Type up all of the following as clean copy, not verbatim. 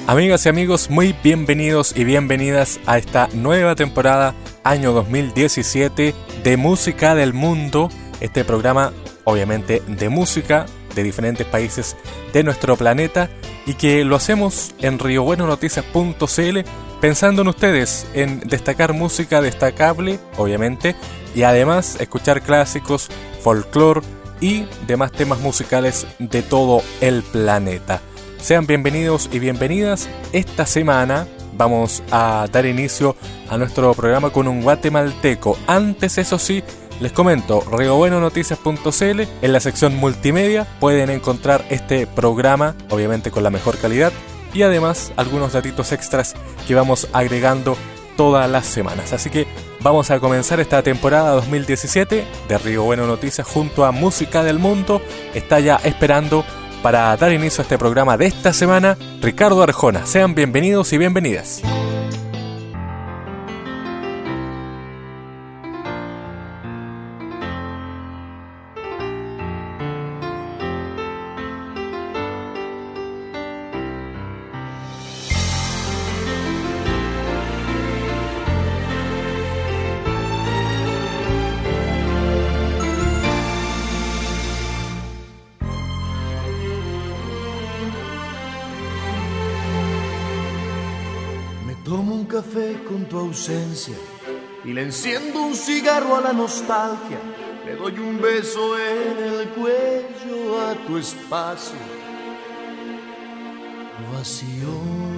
Amigas y amigos, muy bienvenidos y bienvenidas a esta nueva temporada, año 2017, de Música del Mundo. Este programa, obviamente, de música de diferentes países de nuestro planeta y que lo hacemos en riobuenonoticias.cl pensando en ustedes, en destacar música destacable, obviamente, y además escuchar clásicos, folclore y demás temas musicales de todo el planeta. Sean bienvenidos y bienvenidas. Esta semana vamos a dar inicio a nuestro programa con un guatemalteco. Antes, eso sí, les comento, riobuenonoticias.cl, en la sección multimedia pueden encontrar este programa, obviamente con la mejor calidad, y además algunos datitos extras que vamos agregando todas las semanas. Así que vamos a comenzar esta temporada 2017 de Río Bueno Noticias junto a Música del Mundo. Está ya esperando para dar inicio a este programa de esta semana, Ricardo Arjona. Sean bienvenidos y bienvenidas. Tomo un café con tu ausencia y le enciendo un cigarro a la nostalgia. Le doy un beso en el cuello a tu espacio vacío.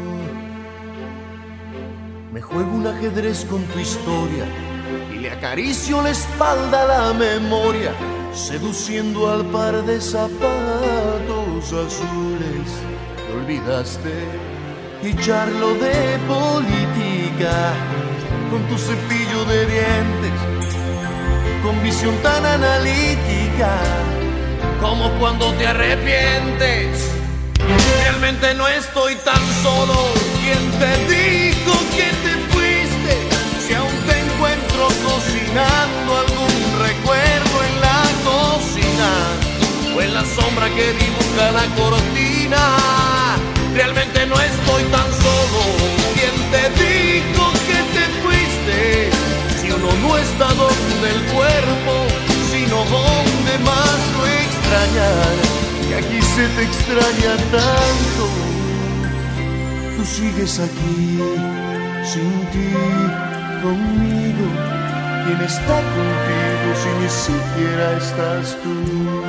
Me juego un ajedrez con tu historia y le acaricio la espalda a la memoria, seduciendo al par de zapatos azules que olvidaste. Y charlo de política con tu cepillo de dientes, con visión tan analítica como cuando te arrepientes. Realmente no estoy tan solo. ¿Quién te dijo que te fuiste? Si aún te encuentro cocinando algún recuerdo en la cocina o en la sombra que dibuja la cortina. Realmente no estoy tan solo. ¿Quién te dijo que te fuiste? Si uno no está donde el cuerpo, sino donde más lo extrañar. Y aquí se te extraña tanto. Tú sigues aquí, sin ti, conmigo. ¿Quién está contigo si ni siquiera estás tú?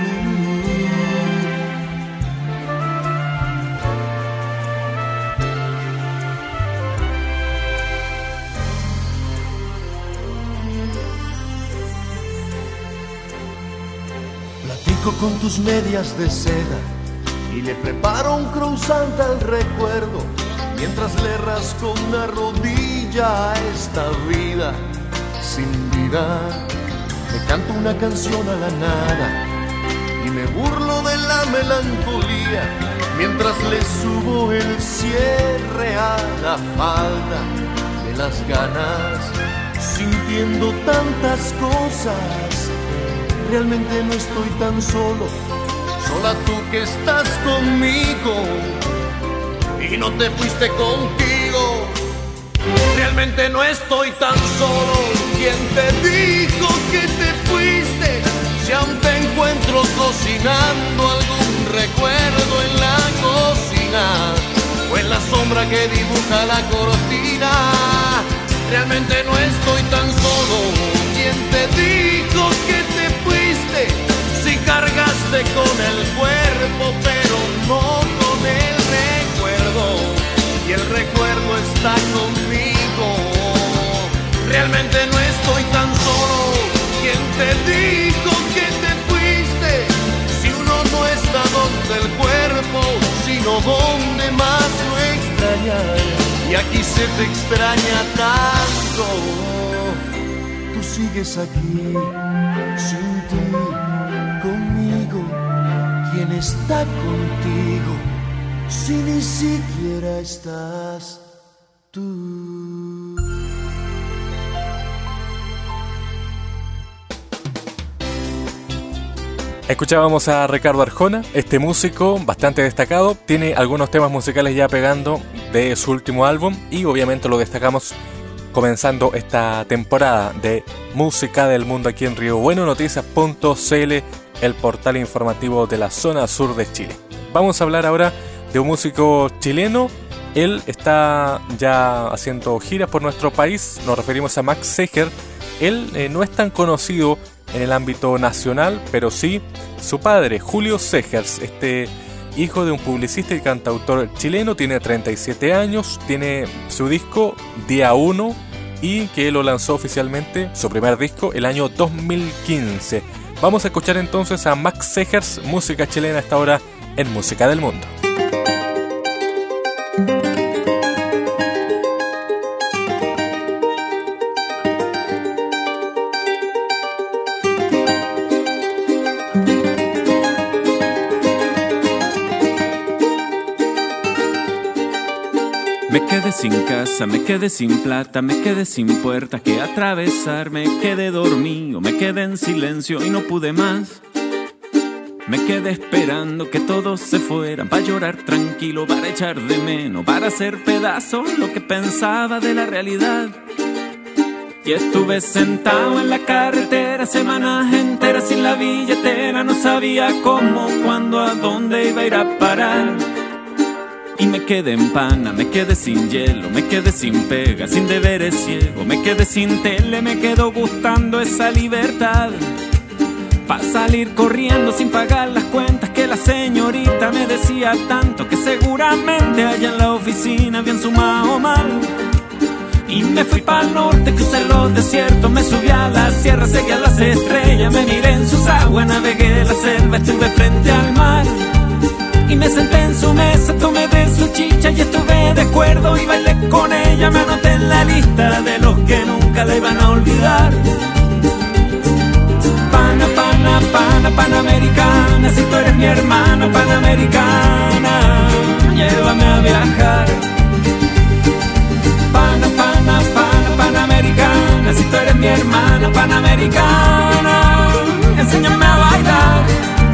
Con tus medias de seda y le preparo un croissant al recuerdo, mientras le rasco una rodilla a esta vida sin vida. Le canto una canción a la nada y me burlo de la melancolía, mientras le subo el cierre a la falda de las ganas, sintiendo tantas cosas. Realmente no estoy tan solo, sola tú que estás conmigo y no te fuiste contigo. Realmente no estoy tan solo. ¿Quién te dijo que te fuiste? Si aún te encuentro cocinando algún recuerdo en la cocina o en la sombra que dibuja la cortina. Realmente no estoy tan solo. ¿Quién te dijo que te fuiste? Si cargaste con el cuerpo, pero no con el recuerdo, y el recuerdo está conmigo. Realmente no estoy tan solo. ¿Quién te dijo que te fuiste? Si uno no está donde el cuerpo, sino donde más lo extrañar. Y aquí se te extraña tanto. Tú sigues aquí, sin ti, conmigo. ¿Quién está contigo si ni siquiera estás tú? Escuchábamos a Ricardo Arjona, este músico bastante destacado, tiene algunos temas musicales ya pegando de su último álbum y obviamente lo destacamos comenzando esta temporada de Música del Mundo aquí en riobuenonoticias.cl, el portal informativo de la zona sur de Chile. Vamos a hablar ahora de un músico chileno. Él está ya haciendo giras por nuestro país, nos referimos a Max Seger. Él no es tan conocido en el ámbito nacional, pero sí su padre, Julio Segers, este hijo de un publicista y cantautor chileno, tiene 37 años, tiene su disco Día 1 y que lo lanzó oficialmente, su primer disco, el año 2015. Vamos a escuchar entonces a Max Segers, música chilena hasta ahora en Música del Mundo. Me quedé sin casa, me quedé sin plata, me quedé sin puertas que atravesar, me quedé dormido, me quedé en silencio y no pude más. Me quedé esperando que todos se fueran para llorar tranquilo, para echar de menos, para hacer pedazos lo que pensaba de la realidad. Y estuve sentado en la carretera semanas enteras sin la billetera, no sabía cómo, cuándo, a dónde iba a ir a parar. Y me quedé en pana, me quedé sin hielo, me quedé sin pega, sin deberes ciego, me quedé sin tele, me quedó gustando esa libertad. Pa' salir corriendo sin pagar las cuentas que la señorita me decía tanto, que seguramente allá en la oficina habían sumado mal. Y me fui pa'l norte, crucé los desiertos, me subí a la sierra, seguí a las estrellas, me miré en sus aguas, navegué la selva, estuve frente al mar. Y me senté en su mesa, tomé de su chicha y estuve de acuerdo y bailé con ella. Me anoté en la lista de los que nunca la iban a olvidar. Pana, pana, pana, panamericana, si tú eres mi hermana panamericana, llévame a viajar. Pana, pana, pana, panamericana, si tú eres mi hermana panamericana, enséñame a bailar.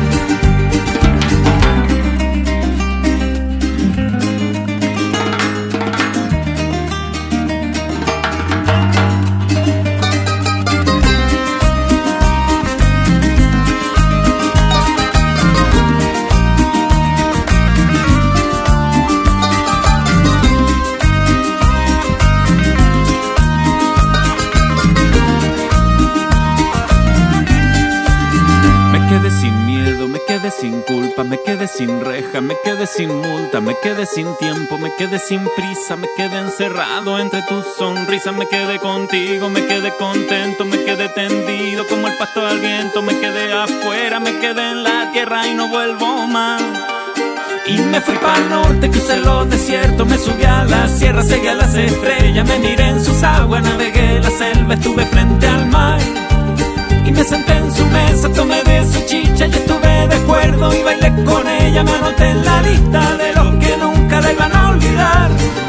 Sin culpa, me quedé sin reja, me quedé sin multa, me quedé sin tiempo, me quedé sin prisa, me quedé encerrado entre tus sonrisas, me quedé contigo, me quedé contento, me quedé tendido como el pasto al viento, me quedé afuera, me quedé en la tierra y no vuelvo más. Y me fui pa'l norte, crucé los desiertos, me subí a la sierra, seguí a las estrellas, me miré en sus aguas, navegué la selva, estuve frente al mar. Y me senté en su mesa, tomé de su chicha y estuve de acuerdo y bailé con ella, me anoté en la lista de los que nunca la iban a olvidar.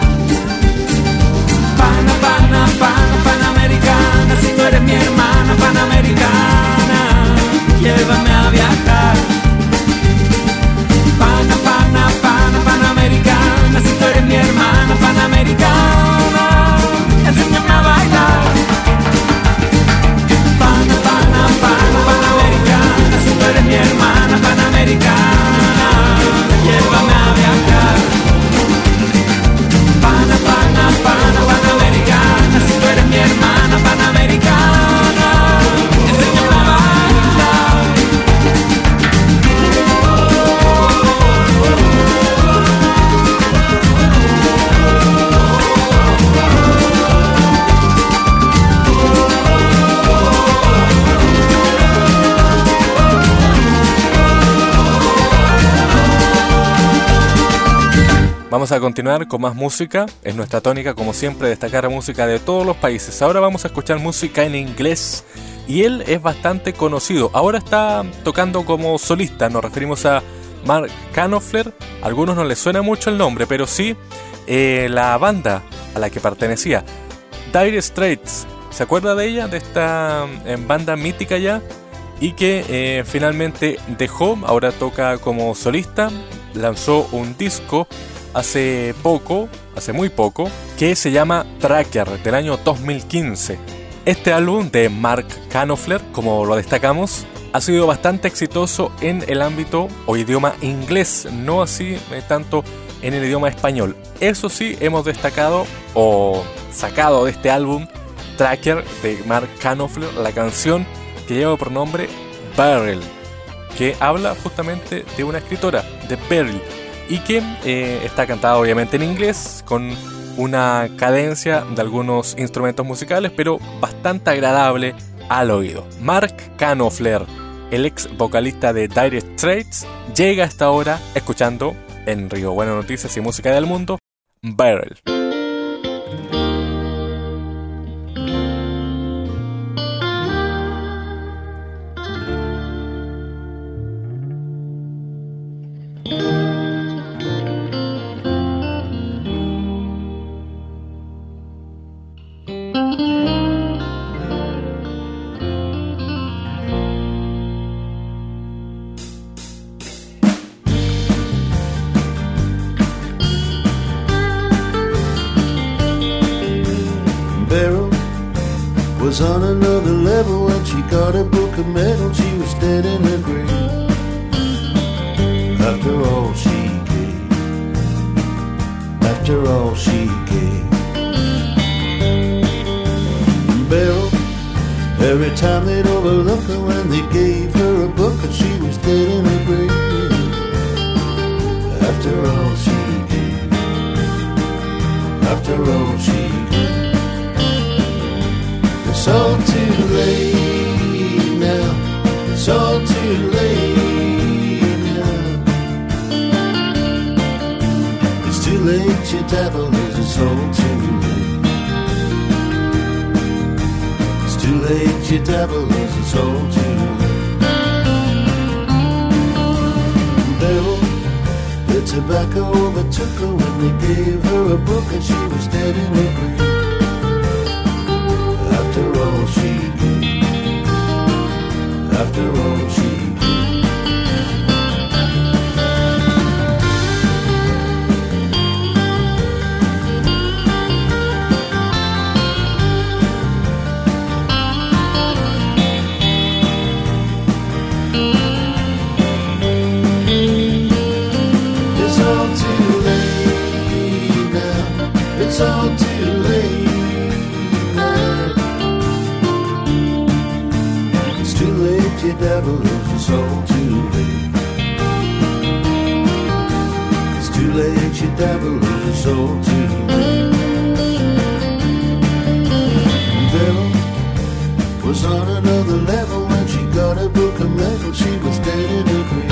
Pana, pana, pana, panamericana, si tú eres mi hermana panamericana, llévame a viajar. Pana, pana, pana, panamericana, si tú eres mi hermana panamericana, enséñame a bailar. Pana, pana, pana, panamericana, si tú eres mi hermana panamericana, llévame a viajar. Pana, pana, pana, panamericana, si tú eres mi hermana panamericana, enséñame a bailar. Vamos a continuar con más música. Es nuestra tónica, como siempre, destacar música de todos los países. Ahora vamos a escuchar música en inglés y él es bastante conocido. Ahora está tocando como solista. Nos referimos a Mark Knopfler. A algunos no les suena mucho el nombre, pero sí la banda a la que pertenecía, Dire Straits. ¿Se acuerda de ella? De esta banda mítica ya. y que finalmente dejó, ahora toca como solista. Lanzó un disco hace muy poco, que se llama Tracker, del año 2015. Este álbum de Mark Knopfler, como lo destacamos, ha sido bastante exitoso en el ámbito o idioma inglés, no así tanto en el idioma español. Eso sí, hemos destacado o sacado de este álbum Tracker de Mark Knopfler la canción que lleva por nombre Beryl, que habla justamente de una escritora, de Beryl, y que está cantada obviamente en inglés con una cadencia de algunos instrumentos musicales, pero bastante agradable al oído. Mark Knopfler, el ex vocalista de Dire Straits, llega a esta hora escuchando en Río Buenas Noticias y Música del Mundo, Beryl. Was on another level when she got a book of medal. She was dead in her grave. After all she gave, after all she gave. Beryl, every time they'd overlook her when they gave her a book, and she was dead in her grave. After all she gave, after all she gave. It's all too late now, it's all too late now. It's too late, your devil is, it's all too late. It's too late, your devil is, it's all too late. Devil, the tobacco overtook her when they gave her a book, and she was dead in her grave. After all she gave, after all she gave. It's all too late now, it's all too late. Your devil is, it's all too late. It's too late, your devil is, it's all too late. Devil was on another level when she got a book of metal. She was dead in her grave.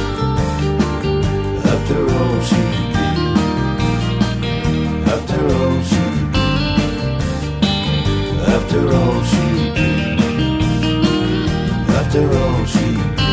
After all she gave, after all she gave, after all she gave. After all she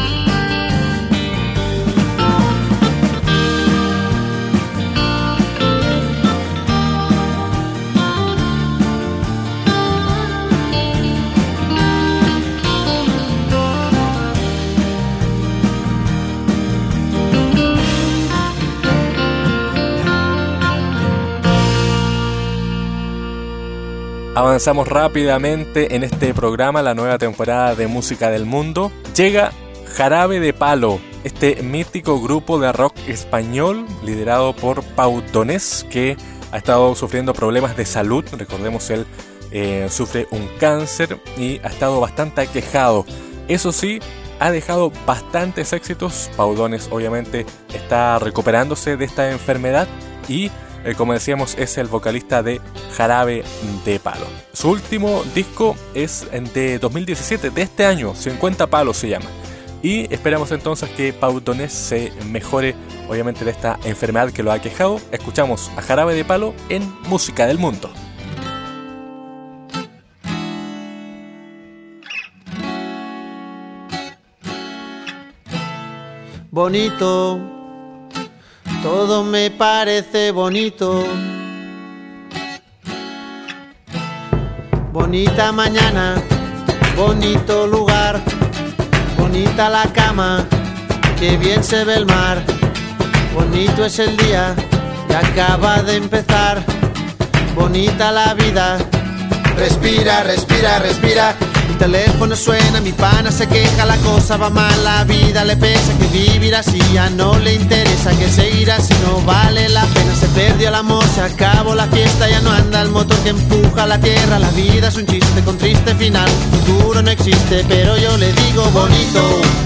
Avanzamos rápidamente en este programa, la nueva temporada de Música del Mundo. Llega Jarabe de Palo, este mítico grupo de rock español liderado por Pau Donés, que ha estado sufriendo problemas de salud. Recordemos, él sufre un cáncer y ha estado bastante aquejado. Eso sí, ha dejado bastantes éxitos. Pau Donés obviamente está recuperándose de esta enfermedad y como decíamos, es el vocalista de Jarabe de Palo. Su último disco es de 2017, de este año, 50 Palos se llama. Y esperamos entonces que Pau Donés se mejore, obviamente, de esta enfermedad que lo ha aquejado. Escuchamos a Jarabe de Palo en Música del Mundo. Bonito, todo me parece bonito. Bonita mañana, bonito lugar, Bonita la cama, que bien se ve el mar. Bonito es el día que acaba de empezar. Bonita la vida. Respira, respira, respira. Mi teléfono suena, mi pana se queja, la cosa va mal, la vida le pesa, que vivir así ya no le interesa, que seguir así no vale la pena. Se perdió el amor, se acabó la fiesta, ya no anda el motor que empuja la tierra. La vida es un chiste con triste final, futuro no existe, pero yo le digo bonito.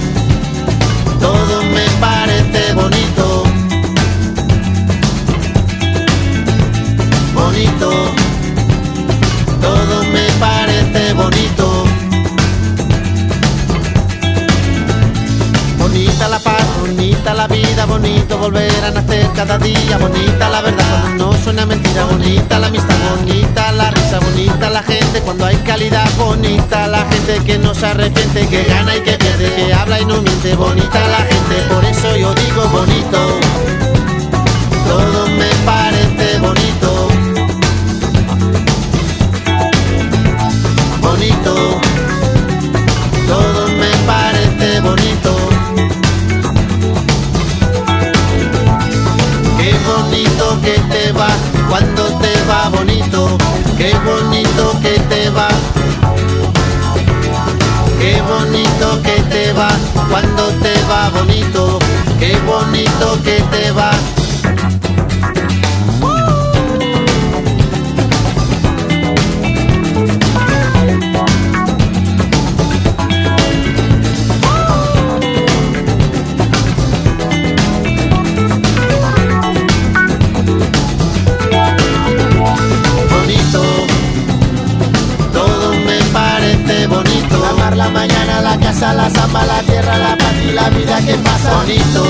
Todo me parece bonito. Bonito. Todo me parece bonito. Bonita la paz, bonita la vida, bonito volver a nacer cada día. Bonita la verdad cuando no suena mentira, bonita la amistad, bonita la risa, bonita la gente cuando hay calidad. Bonita la gente que no se arrepiente, que gana y que pierde, que habla y no miente. Bonita la gente, por eso yo digo bonito. Todo me parece bonito. Bonito, todo me parece bonito. Qué bonito que te va cuando te va bonito. Qué bonito que te va. Qué bonito que te va cuando te va bonito. Qué bonito que te va. La mañana, la casa, la samba, la tierra, la paz y la vida que pasa. Bonito,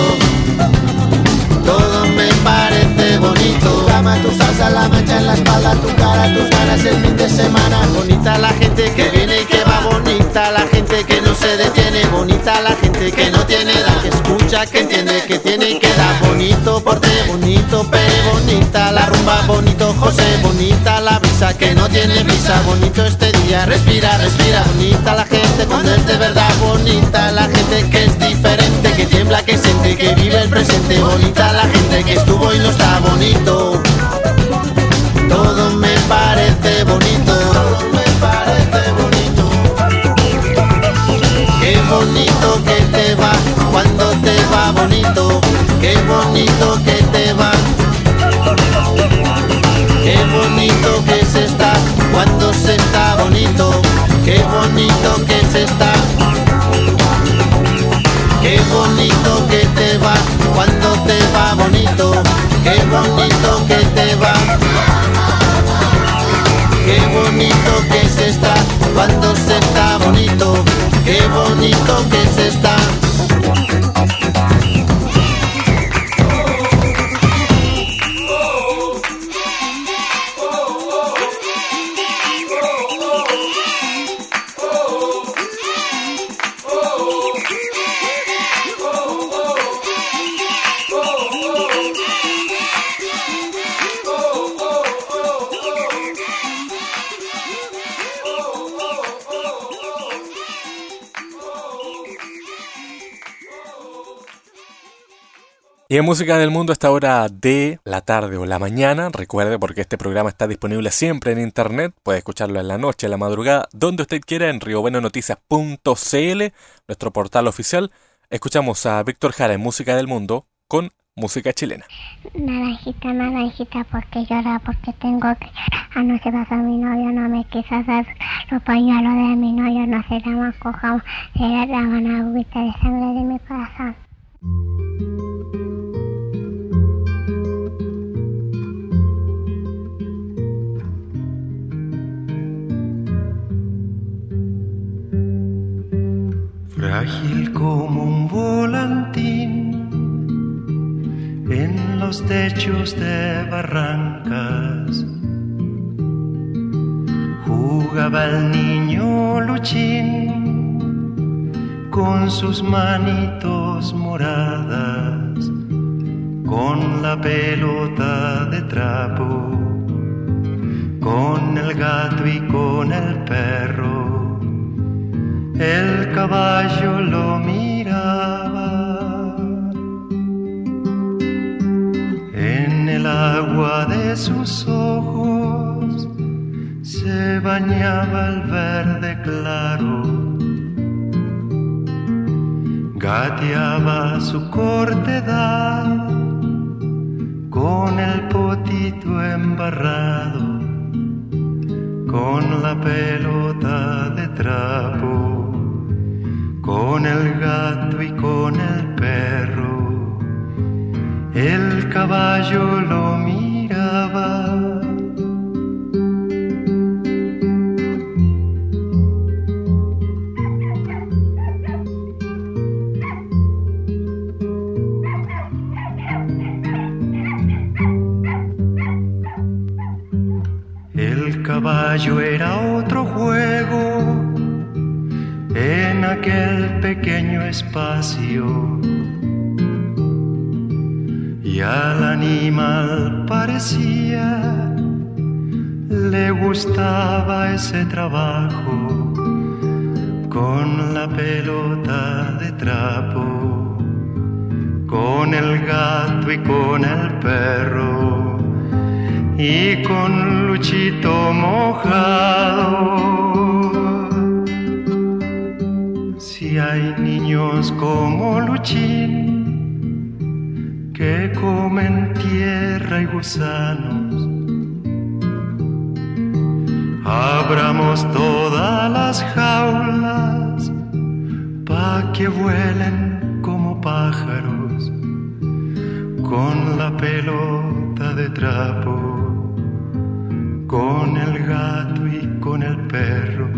todo me parece bonito. Tu cama, tu salsa, la mancha en la espalda, tu cara, tus ganas el fin de semana. Bonita la gente que viene y que va, bonita la gente que no se detiene. Bonita la gente que no tiene edad, que escucha, que entiende, que tiene y que da. Bonito porte, bonito Pere, bonita la rumba, bonito José, bonita la brisa que no tiene prisa. Bonito este día, respira, respira. Bonita la gente cuando es de verdad, bonita la gente que es diferente, que tiembla, que siente, que vive el presente. Bonita la gente que estuvo y no está bonito. Todo me parece bonito. Todo me parece bonito. Qué bonito que te va cuando te va bonito. Qué bonito que te va. Qué bonito que se está cuando se está bonito. Qué bonito que se está. Qué bonito que te va cuando te va bonito. Qué bonito que te va. Qué bonito que se está cuando se está bonito. Qué bonito que se está. Y en Música del Mundo a esta hora de la tarde o la mañana, recuerde porque este programa está disponible siempre en internet, puede escucharlo en la noche, en la madrugada, donde usted quiera, en riobuenonoticias.cl, nuestro portal oficial. Escuchamos a Víctor Jara en Música del Mundo con música chilena. Naranjita, naranjita, porque llora, porque tengo que llorar. Anoche pasó mi novio, no me quiso dar los pañuelos de mi novio, no se la más cojamos, se le daban agüita de sangre de mi corazón. Frágil como un volantín en los techos de barrancas, jugaba el niño Luchín con sus manitos moradas, con la pelota de trapo, con el gato y con el perro. El caballo lo miraba. En el agua de sus ojos se bañaba el verde claro. Gateaba su corta edad con el potito embarrado, con la pelota de trapo, con el gato y con el perro. El caballo lo miraba. El caballo era otro juego en aquel pequeño espacio, y al animal parecía le gustaba ese trabajo con la pelota de trapo, con el gato y con el perro, y con Luchito mojado. Si hay niños como Luchín que comen tierra y gusanos, abramos todas las jaulas pa' que vuelen como pájaros con la pelota de trapo, con el gato y con el perro,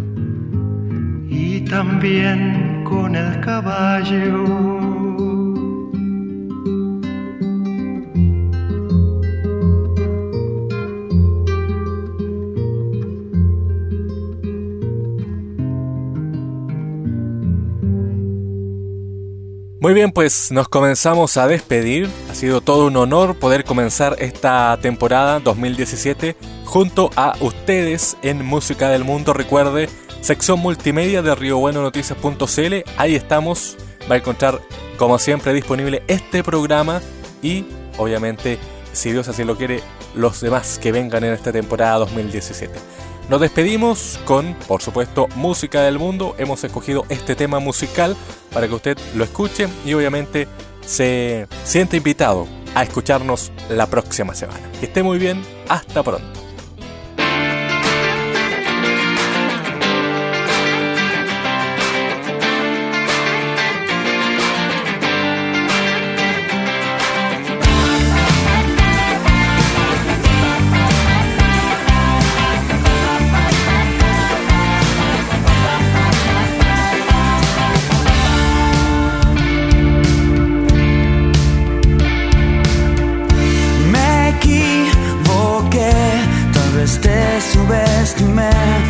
y también con el caballo. Muy bien, pues nos comenzamos a despedir. Ha sido todo un honor poder comenzar esta temporada 2017 junto a ustedes en Música del Mundo. Recuerde, sección multimedia de riobuenonoticias.cl. Ahí estamos. Va a encontrar, como siempre, disponible este programa y, obviamente, si Dios así lo quiere, los demás que vengan en esta temporada 2017. Nos despedimos con, por supuesto, Música del Mundo. Hemos escogido este tema musical para que usted lo escuche y obviamente se siente invitado a escucharnos la próxima semana. Que esté muy bien, hasta pronto. Te subestimé,